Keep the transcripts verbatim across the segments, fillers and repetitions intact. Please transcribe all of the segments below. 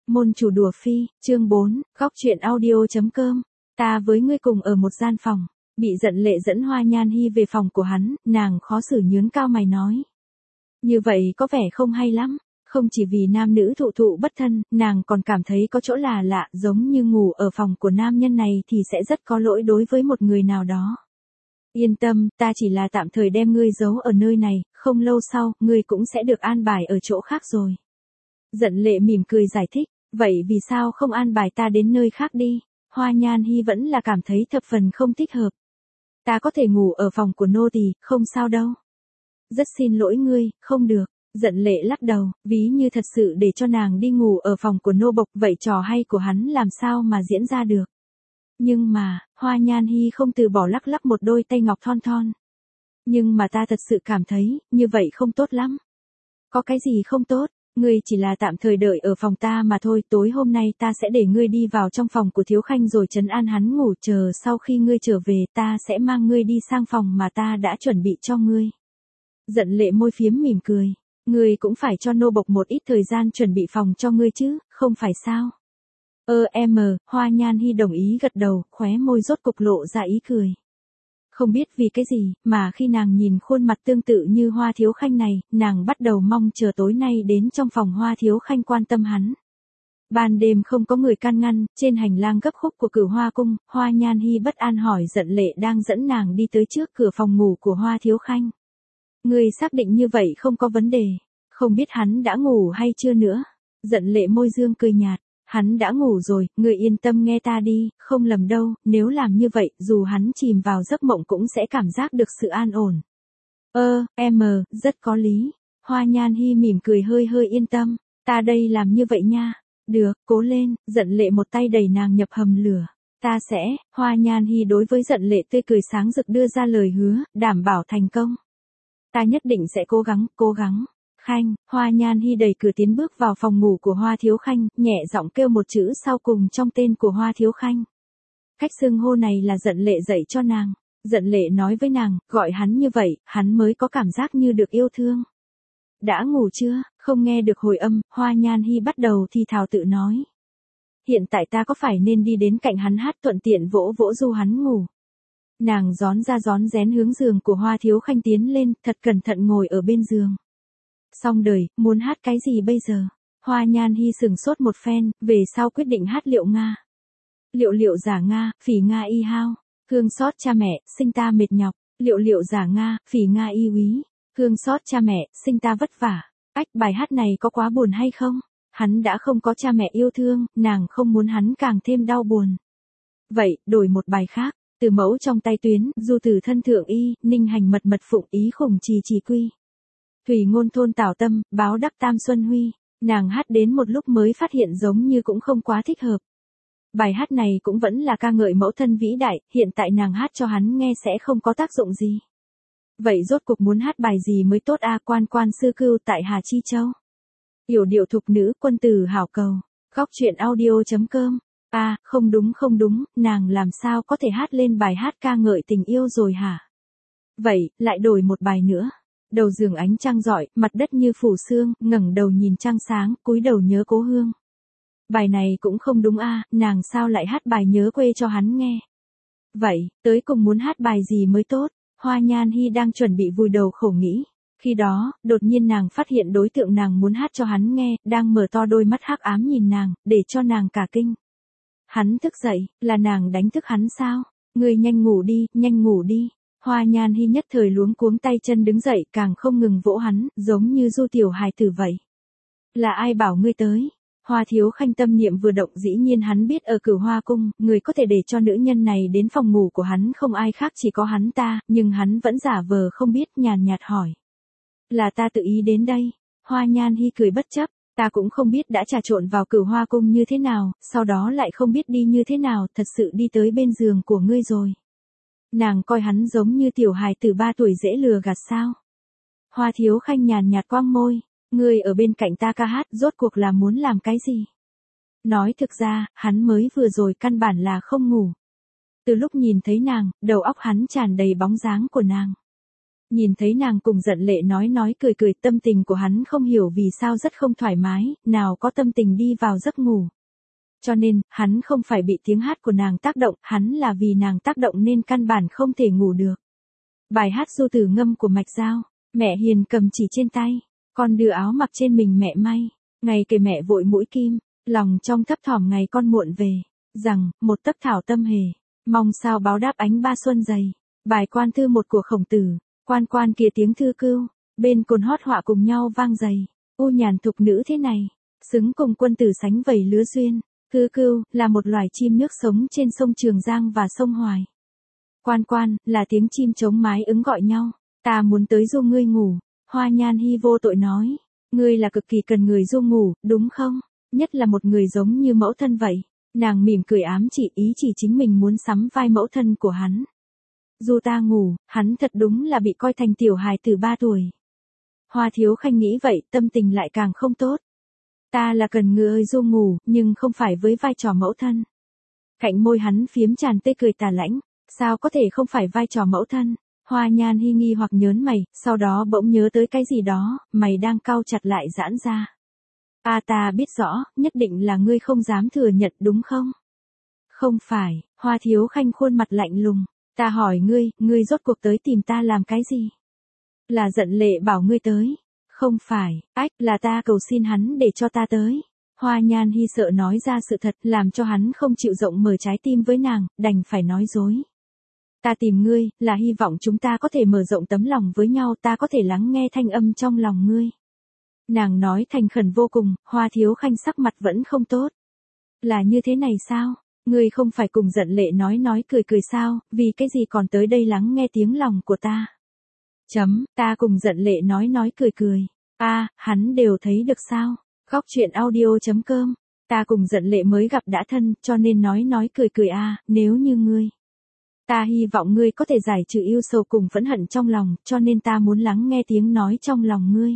Môn chủ đùa phi, chương bốn, góc truyện audio.com. Ta với ngươi cùng ở một gian phòng, bị giận lệ dẫn Hoa Nhan Hi về phòng của hắn, nàng khó xử nhướng cao mày nói. Như vậy có vẻ không hay lắm, không chỉ vì nam nữ thụ thụ bất thân, nàng còn cảm thấy có chỗ là lạ, giống như ngủ ở phòng của nam nhân này thì sẽ rất có lỗi đối với một người nào đó. Yên tâm, ta chỉ là tạm thời đem ngươi giấu ở nơi này, không lâu sau, ngươi cũng sẽ được an bài ở chỗ khác rồi. Giận lệ mỉm cười giải thích, vậy vì sao không an bài ta đến nơi khác đi? Hoa Nhan Hi vẫn là cảm thấy thập phần không thích hợp. Ta có thể ngủ ở phòng của nô tỳ, không sao đâu. Rất xin lỗi ngươi, không được. Giận lệ lắc đầu, ví như thật sự để cho nàng đi ngủ ở phòng của nô bộc, vậy trò hay của hắn làm sao mà diễn ra được. Nhưng mà, Hoa Nhan Hi không từ bỏ lắc lắc một đôi tay ngọc thon thon. Nhưng mà ta thật sự cảm thấy, như vậy không tốt lắm. Có cái gì không tốt? Ngươi chỉ là tạm thời đợi ở phòng ta mà thôi, tối hôm nay ta sẽ để ngươi đi vào trong phòng của Thiếu Khanh rồi trấn an hắn ngủ, chờ sau khi ngươi trở về ta sẽ mang ngươi đi sang phòng mà ta đã chuẩn bị cho ngươi. Giận lệ môi phiếm mỉm cười, ngươi cũng phải cho nô bộc một ít thời gian chuẩn bị phòng cho ngươi chứ, không phải sao? Ơ em, Hoa Nhan Hi đồng ý gật đầu, khóe môi rốt cục lộ ra ý cười. Không biết vì cái gì, mà khi nàng nhìn khuôn mặt tương tự như Hoa Thiếu Khanh này, nàng bắt đầu mong chờ tối nay đến trong phòng Hoa Thiếu Khanh quan tâm hắn. Ban đêm không có người can ngăn, trên hành lang gấp khúc của Cửu Hoa cung, Hoa Nhan Hi bất an hỏi giận lệ đang dẫn nàng đi tới trước cửa phòng ngủ của Hoa Thiếu Khanh. Người xác định như vậy không có vấn đề, không biết hắn đã ngủ hay chưa nữa. Giận lệ môi dương cười nhạt. Hắn đã ngủ rồi, ngươi yên tâm nghe ta đi, không lầm đâu, nếu làm như vậy, dù hắn chìm vào giấc mộng cũng sẽ cảm giác được sự an ổn. Ơ, em, rất có lý. Hoa Nhan Hi mỉm cười hơi hơi yên tâm, ta đây làm như vậy nha. Được, cố lên, giận lệ một tay đẩy nàng nhập hầm lửa. Ta sẽ, Hoa Nhan Hi đối với giận lệ tươi cười sáng rực đưa ra lời hứa, đảm bảo thành công. Ta nhất định sẽ cố gắng, cố gắng. Khanh, Hoa Nhan Hi đẩy cửa tiến bước vào phòng ngủ của Hoa Thiếu Khanh, nhẹ giọng kêu một chữ sau cùng trong tên của Hoa Thiếu Khanh. Cách xưng hô này là giận lệ dạy cho nàng. Giận lệ nói với nàng, gọi hắn như vậy, hắn mới có cảm giác như được yêu thương. Đã ngủ chưa? Không nghe được hồi âm, Hoa Nhan Hi bắt đầu thì thào tự nói. Hiện tại ta có phải nên đi đến cạnh hắn hát thuận tiện vỗ vỗ du hắn ngủ. Nàng gión ra gión rén hướng giường của Hoa Thiếu Khanh tiến lên, thật cẩn thận ngồi ở bên giường. Xong đời, muốn hát cái gì bây giờ? Hoa Nhan Hi sừng sốt một phen, về sau quyết định hát liệu Nga. Liệu liệu giả Nga, phỉ Nga y hao. Thương xót cha mẹ, sinh ta mệt nhọc. Liệu liệu giả Nga, phỉ Nga y úy. Thương xót cha mẹ, sinh ta vất vả. Ách, bài hát này có quá buồn hay không? Hắn đã không có cha mẹ yêu thương, nàng không muốn hắn càng thêm đau buồn. Vậy, đổi một bài khác. Từ mẫu trong tay tuyến, du từ thân thượng y, ninh hành mật mật phụng ý khủng trì trì quy. Thủy ngôn thôn tảo tâm, báo đắc tam xuân huy. Nàng hát đến một lúc mới phát hiện giống như cũng không quá thích hợp. Bài hát này cũng vẫn là ca ngợi mẫu thân vĩ đại, hiện tại nàng hát cho hắn nghe sẽ không có tác dụng gì. Vậy rốt cuộc muốn hát bài gì mới tốt a? Quan quan sư cưu tại Hà Chi Châu. Yểu điệu thục nữ quân tử hảo cầu. Góc truyện audio.com. À, không đúng không đúng, nàng làm sao có thể hát lên bài hát ca ngợi tình yêu rồi hả? Vậy, lại đổi một bài nữa. Đầu giường ánh trăng rọi, mặt đất như phủ sương, ngẩng đầu nhìn trăng sáng, cúi đầu nhớ cố hương. Bài này cũng không đúng a, nàng sao lại hát bài nhớ quê cho hắn nghe? Vậy, tới cùng muốn hát bài gì mới tốt? Hoa Nhan Hi đang chuẩn bị vùi đầu khổ nghĩ. Khi đó, đột nhiên nàng phát hiện đối tượng nàng muốn hát cho hắn nghe, đang mở to đôi mắt hắc ám nhìn nàng, để cho nàng cả kinh. Hắn thức dậy, là nàng đánh thức hắn sao? Ngươi nhanh ngủ đi, nhanh ngủ đi. Hoa Nhan Hi nhất thời luống cuống tay chân đứng dậy, càng không ngừng vỗ hắn, giống như du tiểu hài tử vậy. Là ai bảo ngươi tới? Hoa Thiếu Khanh tâm niệm vừa động, dĩ nhiên hắn biết ở Cửu Hoa cung, người có thể để cho nữ nhân này đến phòng ngủ của hắn không ai khác chỉ có hắn ta, nhưng hắn vẫn giả vờ không biết, nhàn nhạt hỏi. Là ta tự ý đến đây. Hoa Nhan Hi cười bất chấp, ta cũng không biết đã trà trộn vào Cửu Hoa cung như thế nào, sau đó lại không biết đi như thế nào, thật sự đi tới bên giường của ngươi rồi. Nàng coi hắn giống như tiểu hài từ ba tuổi dễ lừa gạt sao? Hoa Thiếu Khanh nhàn nhạt quang môi, ngươi ở bên cạnh ta ca hát, rốt cuộc là muốn làm cái gì? Nói thực ra, hắn mới vừa rồi căn bản là không ngủ. Từ lúc nhìn thấy nàng, đầu óc hắn tràn đầy bóng dáng của nàng. Nhìn thấy nàng cùng Giận Lệ nói nói cười cười, tâm tình của hắn không hiểu vì sao rất không thoải mái, nào có tâm tình đi vào giấc ngủ. Cho nên, hắn không phải bị tiếng hát của nàng tác động, hắn là vì nàng tác động nên căn bản không thể ngủ được. Bài hát Du Tử Ngâm của Mạch Giao, mẹ hiền cầm chỉ trên tay, con đưa áo mặc trên mình mẹ may, ngày kề mẹ vội mũi kim, lòng trong thấp thỏm ngày con muộn về, rằng, một tấc thảo tâm hề, mong sao báo đáp ánh ba xuân dày. Bài Quan Thư một của Khổng Tử, quan quan kia tiếng thư cưu, bên cồn hót họa cùng nhau vang dày, u nhàn thục nữ thế này, xứng cùng quân tử sánh vầy lứa duyên. Thư cưu, là một loài chim nước sống trên sông Trường Giang và sông Hoài. Quan quan, là tiếng chim trống mái ứng gọi nhau, ta muốn tới du ngươi ngủ, Hoa Nhan Hi vô tội nói, ngươi là cực kỳ cần người du ngủ, đúng không? Nhất là một người giống như mẫu thân vậy. Nàng mỉm cười ám chỉ ý chỉ chính mình muốn sắm vai mẫu thân của hắn. Du ta ngủ, hắn thật đúng là bị coi thành tiểu hài từ ba tuổi. Hoa Thiếu Khanh nghĩ vậy, tâm tình lại càng không tốt. Ta là cần ngựa ơi du ngủ, nhưng không phải với vai trò mẫu thân. Cạnh môi hắn phiếm tràn tê cười tà lãnh, sao có thể không phải vai trò mẫu thân? Hoa Nhan Hi nghi hoặc nhớn mày, sau đó bỗng nhớ tới cái gì đó, mày đang cau chặt lại giãn ra. A à, ta biết rõ, nhất định là ngươi không dám thừa nhận đúng không? Không phải, Hoa Thiếu Khanh khuôn mặt lạnh lùng, ta hỏi ngươi, ngươi rốt cuộc tới tìm ta làm cái gì? Là Giận Lệ bảo ngươi tới. Không phải, ách, là ta cầu xin hắn để cho ta tới. Hoa Nhan Hi sợ nói ra sự thật, làm cho hắn không chịu rộng mở trái tim với nàng, đành phải nói dối. Ta tìm ngươi, là hy vọng chúng ta có thể mở rộng tấm lòng với nhau, ta có thể lắng nghe thanh âm trong lòng ngươi. Nàng nói thành khẩn vô cùng, Hoa Thiếu Khanh sắc mặt vẫn không tốt. Là như thế này sao? Ngươi không phải cùng Giận Lệ nói nói cười cười sao, vì cái gì còn tới đây lắng nghe tiếng lòng của ta? Chấm, ta cùng Giận Lệ nói nói cười cười. A, à, hắn đều thấy được sao? Góc truyện audio chấm com. Ta cùng Giận Lệ mới gặp đã thân, cho nên nói nói cười cười a, à, nếu như ngươi. Ta hy vọng ngươi có thể giải trừ yêu sầu cùng phẫn hận trong lòng, cho nên ta muốn lắng nghe tiếng nói trong lòng ngươi.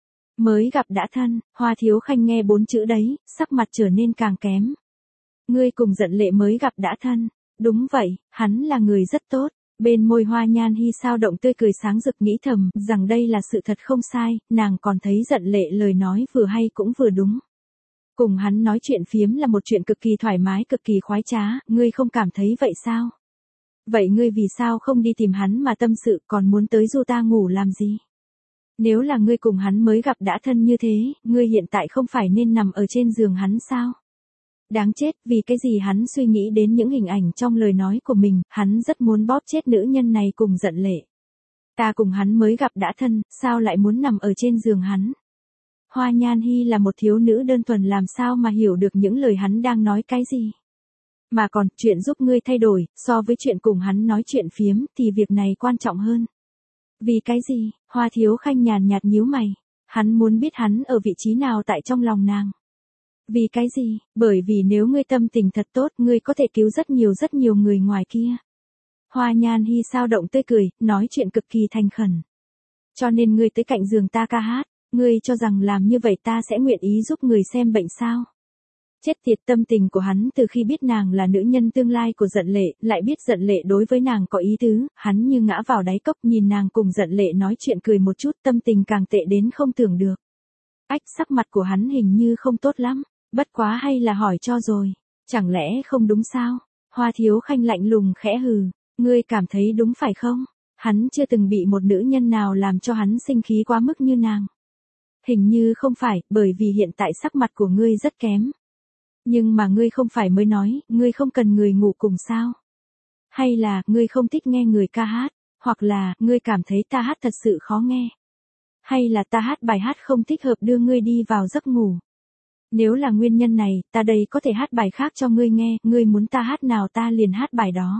Mới gặp đã thân, Hoa Thiếu Khanh nghe bốn chữ đấy, sắc mặt trở nên càng kém. Ngươi cùng Giận Lệ mới gặp đã thân. Đúng vậy, hắn là người rất tốt. Bên môi Hoa Nhan Hi sao động tươi cười sáng rực nghĩ thầm, rằng đây là sự thật không sai, nàng còn thấy Giận Lệ lời nói vừa hay cũng vừa đúng. Cùng hắn nói chuyện phiếm là một chuyện cực kỳ thoải mái cực kỳ khoái trá, ngươi không cảm thấy vậy sao? Vậy ngươi vì sao không đi tìm hắn mà tâm sự còn muốn tới du ta ngủ làm gì? Nếu là ngươi cùng hắn mới gặp đã thân như thế, ngươi hiện tại không phải nên nằm ở trên giường hắn sao? Đáng chết, vì cái gì hắn suy nghĩ đến những hình ảnh trong lời nói của mình, hắn rất muốn bóp chết nữ nhân này cùng Giận Lệ. Ta cùng hắn mới gặp đã thân, sao lại muốn nằm ở trên giường hắn? Hoa Nhan Hi là một thiếu nữ đơn thuần làm sao mà hiểu được những lời hắn đang nói cái gì? Mà còn, chuyện giúp ngươi thay đổi, so với chuyện cùng hắn nói chuyện phiếm, thì việc này quan trọng hơn. Vì cái gì? Hoa Thiếu Khanh nhàn nhạt nhíu mày. Hắn muốn biết hắn ở vị trí nào tại trong lòng nàng. Vì cái gì? Bởi vì nếu ngươi tâm tình thật tốt, ngươi có thể cứu rất nhiều rất nhiều người ngoài kia. Hoa Nhan Hi sao động tươi cười, nói chuyện cực kỳ thành khẩn. Cho nên ngươi tới cạnh giường ta ca hát, ngươi cho rằng làm như vậy ta sẽ nguyện ý giúp người xem bệnh sao? Chết tiệt, tâm tình của hắn từ khi biết nàng là nữ nhân tương lai của Giận Lệ, lại biết Giận Lệ đối với nàng có ý tứ, hắn như ngã vào đáy cốc nhìn nàng cùng Giận Lệ nói chuyện cười một chút, tâm tình càng tệ đến không tưởng được. Ách, sắc mặt của hắn hình như không tốt lắm, bất quá hay là hỏi cho rồi, chẳng lẽ không đúng sao? Hoa Thiếu Khanh lạnh lùng khẽ hừ, ngươi cảm thấy đúng phải không? Hắn chưa từng bị một nữ nhân nào làm cho hắn sinh khí quá mức như nàng. Hình như không phải, bởi vì hiện tại sắc mặt của ngươi rất kém. Nhưng mà ngươi không phải mới nói, ngươi không cần người ngủ cùng sao? Hay là, ngươi không thích nghe người ca hát? Hoặc là, ngươi cảm thấy ta hát thật sự khó nghe? Hay là ta hát bài hát không thích hợp đưa ngươi đi vào giấc ngủ? Nếu là nguyên nhân này, ta đây có thể hát bài khác cho ngươi nghe, ngươi muốn ta hát nào ta liền hát bài đó.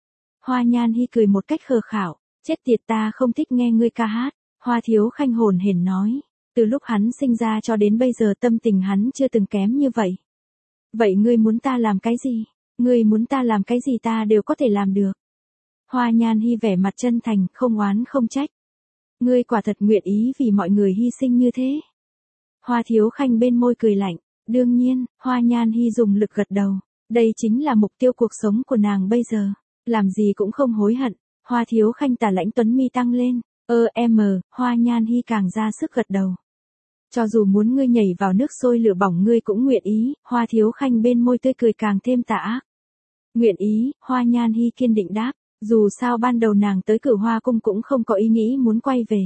Hoa Nhan Hi cười một cách khờ khảo, chết tiệt, ta không thích nghe ngươi ca hát. Hoa Thiếu Khanh hồn hển nói, từ lúc hắn sinh ra cho đến bây giờ tâm tình hắn chưa từng kém như vậy. Vậy ngươi muốn ta làm cái gì? Ngươi muốn ta làm cái gì ta đều có thể làm được. Hoa Nhan Hi vẻ mặt chân thành, không oán không trách. Ngươi quả thật nguyện ý vì mọi người hy sinh như thế. Hoa Thiếu Khanh bên môi cười lạnh, đương nhiên, Hoa Nhan Hi dùng lực gật đầu. Đây chính là mục tiêu cuộc sống của nàng bây giờ. Làm gì cũng không hối hận. Hoa Thiếu Khanh tà lãnh tuấn mi tăng lên, Ơ em, Hoa Nhan Hi càng ra sức gật đầu. Cho dù muốn ngươi nhảy vào nước sôi lửa bỏng ngươi cũng nguyện ý, Hoa Thiếu Khanh bên môi tươi cười càng thêm tà ác. Nguyện ý, Hoa Nhan Hi kiên định đáp, dù sao ban đầu nàng tới Cửu Hoa cung cũng không có ý nghĩ muốn quay về.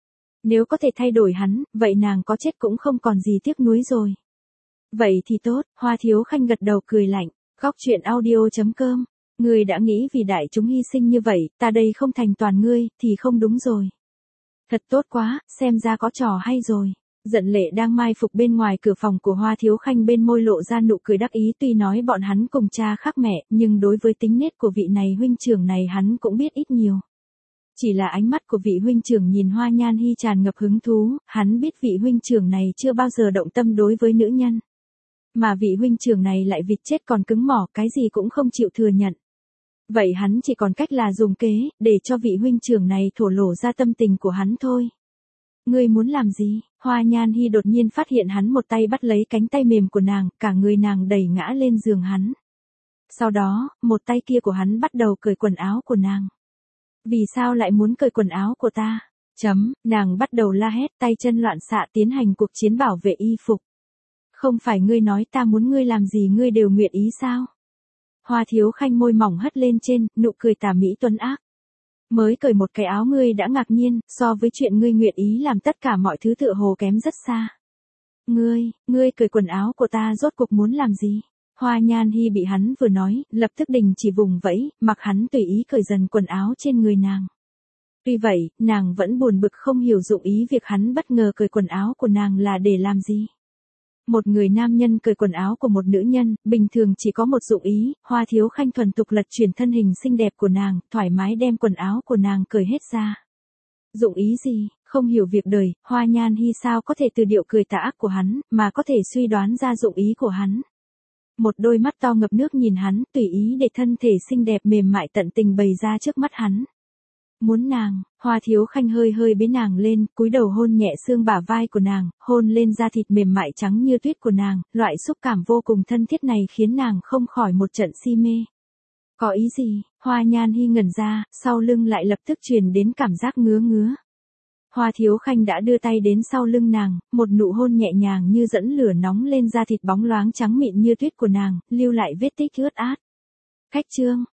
Nếu có thể thay đổi hắn, vậy nàng có chết cũng không còn gì tiếc nuối rồi. Vậy thì tốt, Hoa Thiếu Khanh gật đầu cười lạnh, góc truyện audio chấm com. Ngươi đã nghĩ vì đại chúng hy sinh như vậy, ta đây không thành toàn ngươi, thì không đúng rồi. Thật tốt quá, xem ra có trò hay rồi. Giận Lệ đang mai phục bên ngoài cửa phòng của Hoa Thiếu Khanh bên môi lộ ra nụ cười đắc ý, tuy nói bọn hắn cùng cha khác mẹ, nhưng đối với tính nết của vị này huynh trưởng này hắn cũng biết ít nhiều. Chỉ là ánh mắt của vị huynh trưởng nhìn Hoa Nhan Hi tràn ngập hứng thú, hắn biết vị huynh trưởng này chưa bao giờ động tâm đối với nữ nhân. Mà vị huynh trưởng này lại vịt chết còn cứng mỏ, cái gì cũng không chịu thừa nhận. Vậy hắn chỉ còn cách là dùng kế, để cho vị huynh trưởng này thổ lộ ra tâm tình của hắn thôi. Ngươi muốn làm gì? Hoa Nhan Hi đột nhiên phát hiện hắn một tay bắt lấy cánh tay mềm của nàng, cả người nàng đẩy ngã lên giường hắn. Sau đó, một tay kia của hắn bắt đầu cởi quần áo của nàng. Vì sao lại muốn cởi quần áo của ta? Chấm, nàng bắt đầu la hét, tay chân loạn xạ tiến hành cuộc chiến bảo vệ y phục. Không phải ngươi nói ta muốn ngươi làm gì ngươi đều nguyện ý sao? Hoa Thiếu Khanh môi mỏng hất lên trên, nụ cười tà mỹ tuấn ác. Mới cởi một cái áo ngươi đã ngạc nhiên, so với chuyện ngươi nguyện ý làm tất cả mọi thứ tựa hồ kém rất xa. Ngươi, ngươi cởi quần áo của ta rốt cuộc muốn làm gì? Hoa Nhan Hi bị hắn vừa nói, lập tức đình chỉ vùng vẫy, mặc hắn tùy ý cởi dần quần áo trên người nàng. Tuy vậy, nàng vẫn buồn bực không hiểu dụng ý việc hắn bất ngờ cởi quần áo của nàng là để làm gì. Một người nam nhân cởi quần áo của một nữ nhân, bình thường chỉ có một dụng ý, Hoa Thiếu Khanh thuần tục lật chuyển thân hình xinh đẹp của nàng, thoải mái đem quần áo của nàng cởi hết ra. Dụng ý gì? Không hiểu việc đời, Hoa Nhan Hi sao có thể từ điệu cười tà ác của hắn, mà có thể suy đoán ra dụng ý của hắn. Một đôi mắt to ngập nước nhìn hắn, tùy ý để thân thể xinh đẹp mềm mại tận tình bày ra trước mắt hắn. Muốn nàng, Hoa Thiếu Khanh hơi hơi bế nàng lên, cúi đầu hôn nhẹ xương bả vai của nàng, hôn lên da thịt mềm mại trắng như tuyết của nàng, loại xúc cảm vô cùng thân thiết này khiến nàng không khỏi một trận si mê. Có ý gì? Hoa Nhan Hi ngẩn ra, sau lưng lại lập tức truyền đến cảm giác ngứa ngứa. Hoa Thiếu Khanh đã đưa tay đến sau lưng nàng, một nụ hôn nhẹ nhàng như dẫn lửa nóng lên da thịt bóng loáng trắng mịn như tuyết của nàng, lưu lại vết tích ướt át. Cách chương